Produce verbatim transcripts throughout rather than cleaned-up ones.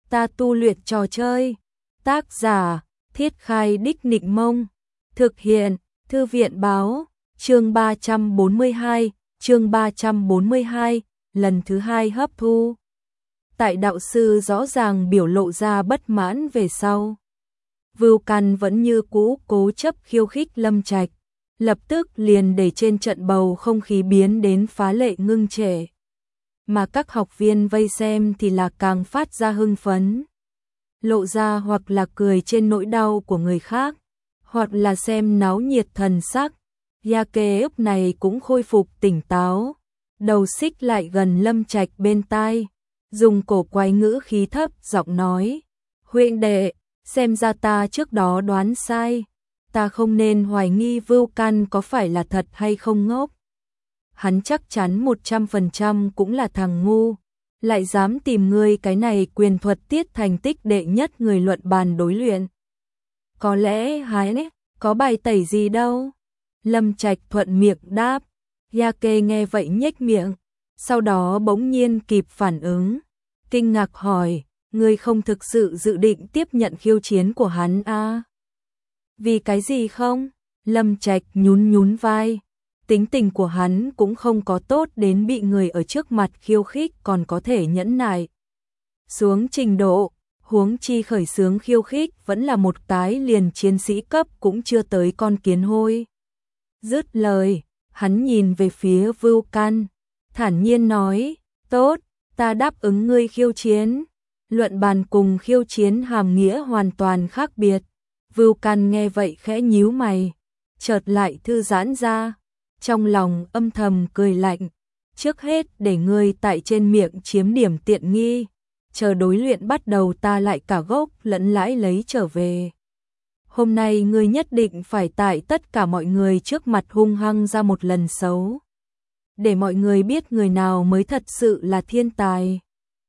ta tu luyện trò chơi. Tác giả, Thiết Khai Đích Nịnh Mông. Thực hiện, Thư viện Báo. Chương ba trăm bốn mươi hai, chương ba trăm bốn mươi hai, lần thứ hai hấp thu. Tại đạo sư rõ ràng biểu lộ ra bất mãn về sau. Vưu Căn vẫn như cũ cố chấp khiêu khích Lâm Trạch, lập tức liền để trên trận bầu không khí biến đến phá lệ ngưng trệ. Mà các học viên vây xem thì là càng phát ra hưng phấn. Lộ ra hoặc là cười trên nỗi đau của người khác, hoặc là xem náo nhiệt thần sắc. Gia Kê lúc này cũng khôi phục tỉnh táo, đầu xích lại gần Lâm Trạch bên tai, dùng cổ quái ngữ khí thấp giọng nói: "Huynh đệ, xem ra ta trước đó đoán sai, ta không nên hoài nghi Vưu Căn có phải là thật hay không ngốc. Hắn chắc chắn một trăm phần trăm cũng là thằng ngu, lại dám tìm ngươi cái này quyền thuật tiết thành tích đệ nhất người luận bàn đối luyện. Có lẽ hắn có bài tẩy gì đâu." Lâm Trạch thuận miệng đáp. Gia Kê nghe vậy nhếch miệng, sau đó bỗng nhiên kịp phản ứng, kinh ngạc hỏi: "Ngươi không thực sự dự định tiếp nhận khiêu chiến của hắn à?" "Vì cái gì không?" Lâm Trạch nhún nhún vai, tính tình của hắn cũng không có tốt đến bị người ở trước mặt khiêu khích còn có thể nhẫn nại xuống trình độ, huống chi khởi xướng khiêu khích vẫn là một cái liền chiến sĩ cấp cũng chưa tới con kiến hôi. Dứt lời, hắn nhìn về phía Vưu Căn, thản nhiên nói: "Tốt, ta đáp ứng ngươi khiêu chiến." Luận bàn cùng khiêu chiến hàm nghĩa hoàn toàn khác biệt. Vưu Căn nghe vậy khẽ nhíu mày, chợt lại thư giãn ra, trong lòng âm thầm cười lạnh: "Trước hết để ngươi tại trên miệng chiếm điểm tiện nghi, chờ đối luyện bắt đầu ta lại cả gốc lẫn lãi lấy trở về. Hôm nay ngươi nhất định phải tại tất cả mọi người trước mặt hung hăng ra một lần xấu, để mọi người biết người nào mới thật sự là thiên tài."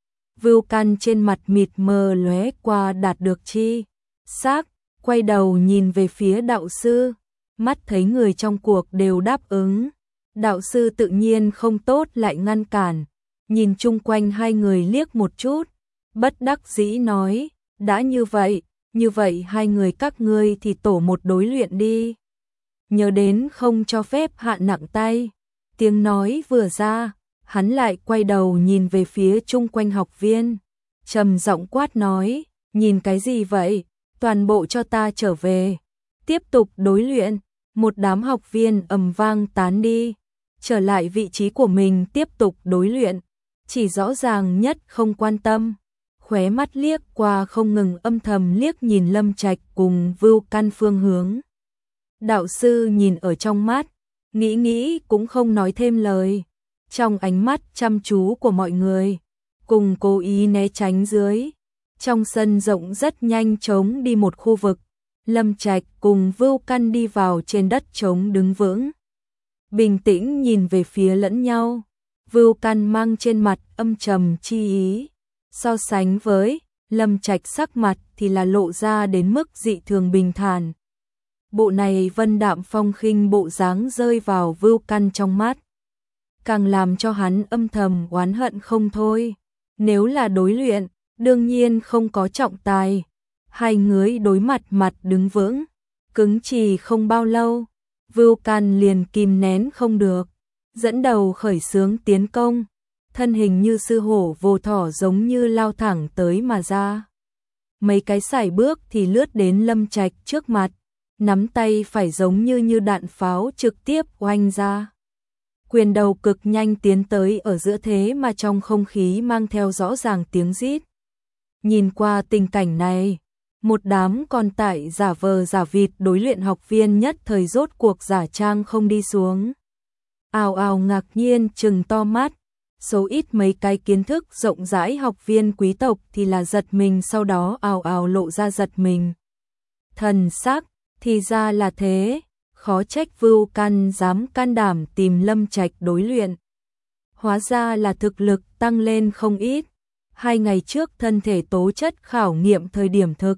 Vưu Căn trên mặt mịt mờ lóe qua đạt được chi xác, quay đầu nhìn về phía đạo sư, mắt thấy người trong cuộc đều đáp ứng, đạo sư tự nhiên không tốt lại ngăn cản, nhìn chung quanh hai người liếc một chút, bất đắc dĩ nói: "Đã như vậy, như vậy hai người các ngươi thì tổ một đối luyện đi. Nhớ đến không cho phép hạ nặng tay." Tiếng nói vừa ra, hắn lại quay đầu nhìn về phía chung quanh học viên, trầm giọng quát nói: "Nhìn cái gì vậy, toàn bộ cho ta trở về, tiếp tục đối luyện." Một đám học viên ầm vang tán đi, trở lại vị trí của mình tiếp tục đối luyện, chỉ rõ ràng nhất không quan tâm, khóe mắt liếc qua không ngừng âm thầm liếc nhìn Lâm Trạch cùng Vưu Căn phương hướng. Đạo sư nhìn ở trong mắt, nghĩ nghĩ cũng không nói thêm lời, trong ánh mắt chăm chú của mọi người, cùng cố ý né tránh dưới, trong sân rộng rất nhanh trống đi một khu vực. Lâm Trạch cùng Vưu Căn đi vào trên đất trống đứng vững, bình tĩnh nhìn về phía lẫn nhau. Vưu Căn mang trên mặt âm trầm chi ý, so sánh với Lâm Trạch sắc mặt thì là lộ ra đến mức dị thường bình thản. Bộ này vân đạm phong khinh bộ dáng rơi vào Vưu Căn trong mắt, càng làm cho hắn âm thầm oán hận không thôi. Nếu là đối luyện, đương nhiên không có trọng tài. Hai người đối mặt mặt đứng vững, cứng chỉ không bao lâu, Vưu Căn liền kìm nén không được, dẫn đầu khởi xướng tiến công, thân hình như sư hổ vồ thỏ giống như lao thẳng tới mà ra. Mấy cái sải bước thì lướt đến Lâm Trạch trước mặt, nắm tay phải giống như như đạn pháo trực tiếp oanh ra. Quyền đầu cực nhanh tiến tới ở giữa thế mà trong không khí mang theo rõ ràng tiếng rít. Nhìn qua tình cảnh này, một đám còn tại giả vờ giả vịt đối luyện học viên nhất thời rốt cuộc giả trang không đi xuống. Ào ào ngạc nhiên trừng to mắt, số ít mấy cái kiến thức rộng rãi học viên quý tộc thì là giật mình, sau đó ào ào lộ ra giật mình. Thần sắc, thì ra là thế, khó trách Vưu Căn dám can đảm tìm Lâm Trạch đối luyện. Hóa ra là thực lực tăng lên không ít, hai ngày trước thân thể tố chất khảo nghiệm thời điểm thực.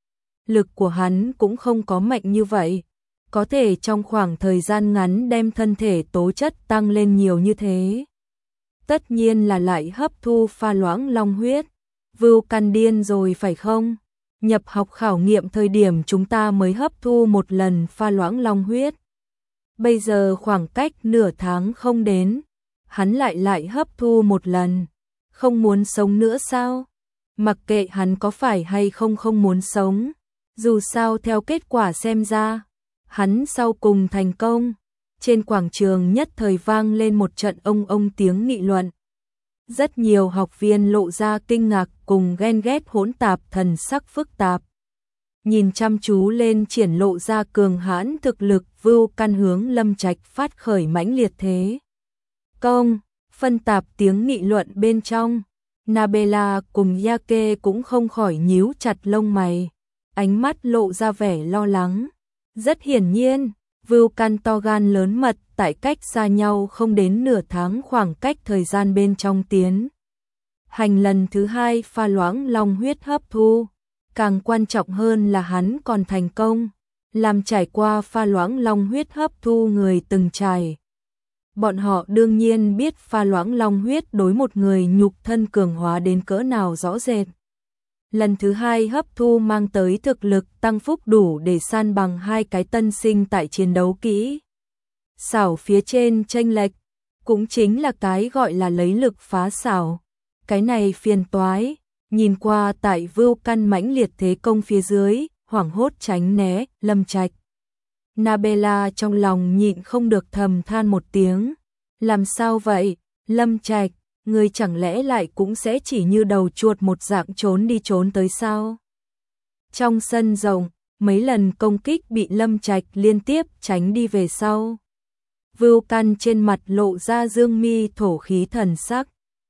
Lực của hắn cũng không có mạnh như vậy, có thể trong khoảng thời gian ngắn đem thân thể tố chất tăng lên nhiều như thế. Tất nhiên là lại hấp thu pha loãng long huyết. Vưu Căn điên rồi phải không? Nhập học khảo nghiệm thời điểm chúng ta mới hấp thu một lần pha loãng long huyết. Bây giờ khoảng cách nửa tháng không đến, hắn lại lại hấp thu một lần. Không muốn sống nữa sao? Mặc kệ hắn có phải hay không không muốn sống. Dù sao theo kết quả xem ra, hắn sau cùng thành công. Trên quảng trường nhất thời vang lên một trận ông ông tiếng nghị luận. Rất nhiều học viên lộ ra kinh ngạc cùng ghen ghét hỗn tạp thần sắc phức tạp. Nhìn chăm chú lên triển lộ ra cường hãn thực lực Vưu Căn hướng Lâm Trạch phát khởi mãnh liệt thế công, phân tạp tiếng nghị luận bên trong. Nabela cùng Yake cũng không khỏi nhíu chặt lông mày, ánh mắt lộ ra vẻ lo lắng. Rất hiển nhiên, Vưu Căn to gan lớn mật tại cách xa nhau không đến nửa tháng khoảng cách thời gian bên trong tiến hành lần thứ hai pha loãng long huyết hấp thu. Càng quan trọng hơn là hắn còn thành công, làm trải qua pha loãng long huyết hấp thu người từng trải. Bọn họ đương nhiên biết pha loãng long huyết đối một người nhục thân cường hóa đến cỡ nào rõ rệt. Lần thứ hai hấp thu mang tới thực lực tăng phúc đủ để san bằng hai cái tân sinh tại chiến đấu kỹ xảo phía trên chênh lệch, cũng chính là cái gọi là lấy lực phá xảo. Cái này phiền toái, nhìn qua tại Vưu Căn mãnh liệt thế công phía dưới, hoảng hốt tránh né, Lâm Trạch. Nabela trong lòng nhịn không được thầm than một tiếng. Làm sao vậy, Lâm Trạch, người chẳng lẽ lại cũng sẽ chỉ như đầu chuột một dạng trốn đi trốn tới sao? Trong sân rộng, mấy lần công kích bị Lâm Trạch liên tiếp tránh đi về sau. Vưu Căn trên mặt lộ ra dương mi thổ khí thần sắc,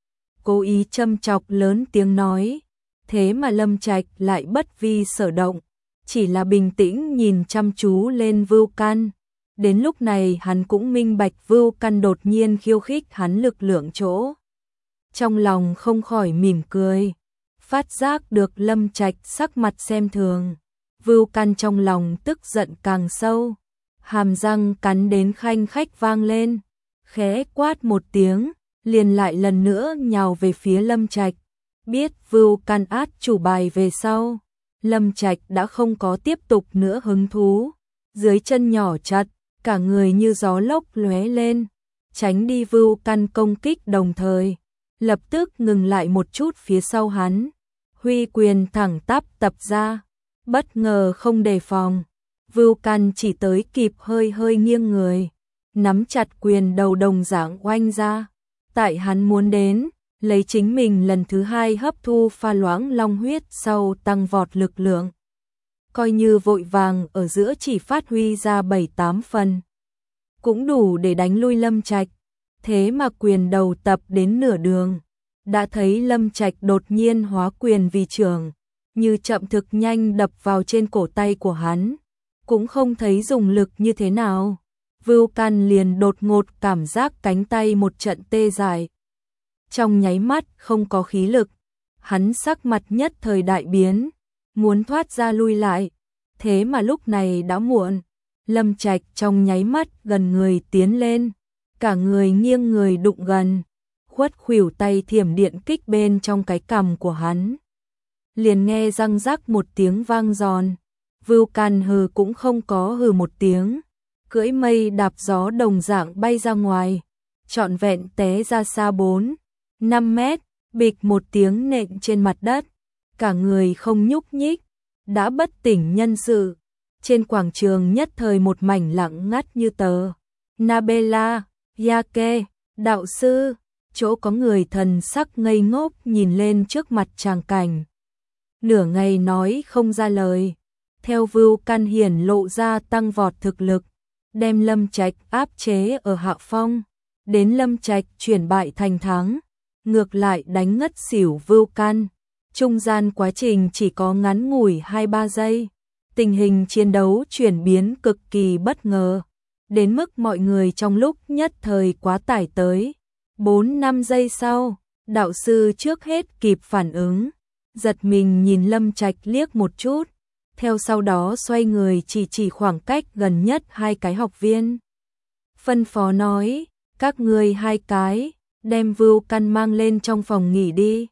cố ý châm chọc lớn tiếng nói, thế mà Lâm Trạch lại bất vi sở động, chỉ là bình tĩnh nhìn chăm chú lên Vưu Căn. Đến lúc này hắn cũng minh bạch Vưu Căn đột nhiên khiêu khích hắn lực lượng chỗ. Trong lòng không khỏi mỉm cười, phát giác được Lâm Trạch sắc mặt xem thường. Vưu Căn trong lòng tức giận càng sâu, hàm răng cắn đến khanh khách vang lên, khẽ quát một tiếng, liền lại lần nữa nhào về phía Lâm Trạch. Biết Vưu Căn át chủ bài về sau, Lâm Trạch đã không có tiếp tục nữa hứng thú, dưới chân nhỏ chặt, cả người như gió lốc lóe lên, tránh đi Vưu Căn công kích đồng thời, lập tức ngừng lại một chút phía sau hắn, huy quyền thẳng tắp tập ra, bất ngờ không đề phòng, Vưu Căn chỉ tới kịp hơi hơi nghiêng người, nắm chặt quyền đầu đồng dạng oanh ra. Tại hắn muốn đến, lấy chính mình lần thứ hai hấp thu pha loãng long huyết sau tăng vọt lực lượng. Coi như vội vàng ở giữa chỉ phát huy ra bảy tám phần. Cũng đủ để đánh lui Lâm Trạch. Thế mà quyền đầu tập đến nửa đường. Đã thấy Lâm Trạch đột nhiên hóa quyền vì trường. Như chậm thực nhanh đập vào trên cổ tay của hắn. Cũng không thấy dùng lực như thế nào. Vưu Căn liền đột ngột cảm giác cánh tay một trận tê dại. Trong nháy mắt không có khí lực, hắn sắc mặt nhất thời đại biến, muốn thoát ra lui lại, thế mà lúc này đã muộn. Lâm Trạch trong nháy mắt gần người tiến lên, cả người nghiêng người đụng gần, khuất khuỷu tay thiểm điện kích bên trong cái cằm của hắn. Liền nghe răng rắc một tiếng vang giòn, Vưu Căn hừ cũng không có hừ một tiếng, cưỡi mây đạp gió đồng dạng bay ra ngoài, trọn vẹn té ra xa bốn, năm mét, bịch một tiếng nện trên mặt đất, cả người không nhúc nhích, đã bất tỉnh nhân sự. Trên quảng trường nhất thời một mảnh lặng ngắt như tờ. Nabela, Yake, đạo sư, chỗ có người thần sắc ngây ngốc nhìn lên trước mặt tràng cảnh. Nửa ngày nói không ra lời, theo Vưu Căn hiển lộ ra tăng vọt thực lực, đem Lâm Trạch áp chế ở hạ phong, đến Lâm Trạch chuyển bại thành thắng, ngược lại đánh ngất xỉu Vưu Căn. Trung gian quá trình chỉ có ngắn ngủi hai ba giây, tình hình chiến đấu chuyển biến cực kỳ bất ngờ, đến mức mọi người trong lúc nhất thời quá tải tới. bốn năm giây sau, đạo sư trước hết kịp phản ứng, giật mình nhìn Lâm Trạch liếc một chút, theo sau đó xoay người chỉ chỉ khoảng cách gần nhất hai cái học viên. Phân phó nói, các ngươi hai cái, đem Vưu Căn mang lên trong phòng nghỉ đi.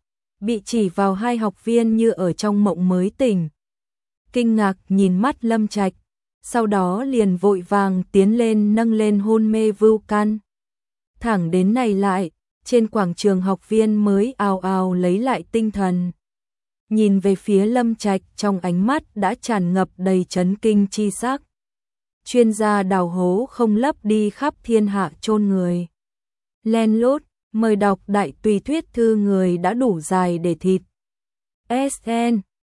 bị chỉ vào hai học viên như ở trong mộng mới tỉnh. Kinh ngạc nhìn mắt Lâm Trạch, sau đó liền vội vàng tiến lên nâng lên hôn mê Vưu Căn. Thẳng đến này lại, trên quảng trường học viên mới ào ào lấy lại tinh thần. Nhìn về phía Lâm Trạch trong ánh mắt đã tràn ngập đầy chấn kinh chi sắc. Chuyên gia đào hố không lấp đi khắp thiên hạ chôn người. Len lút, mời đọc đại tùy thuyết thư người đã đủ dài để thịt. ét en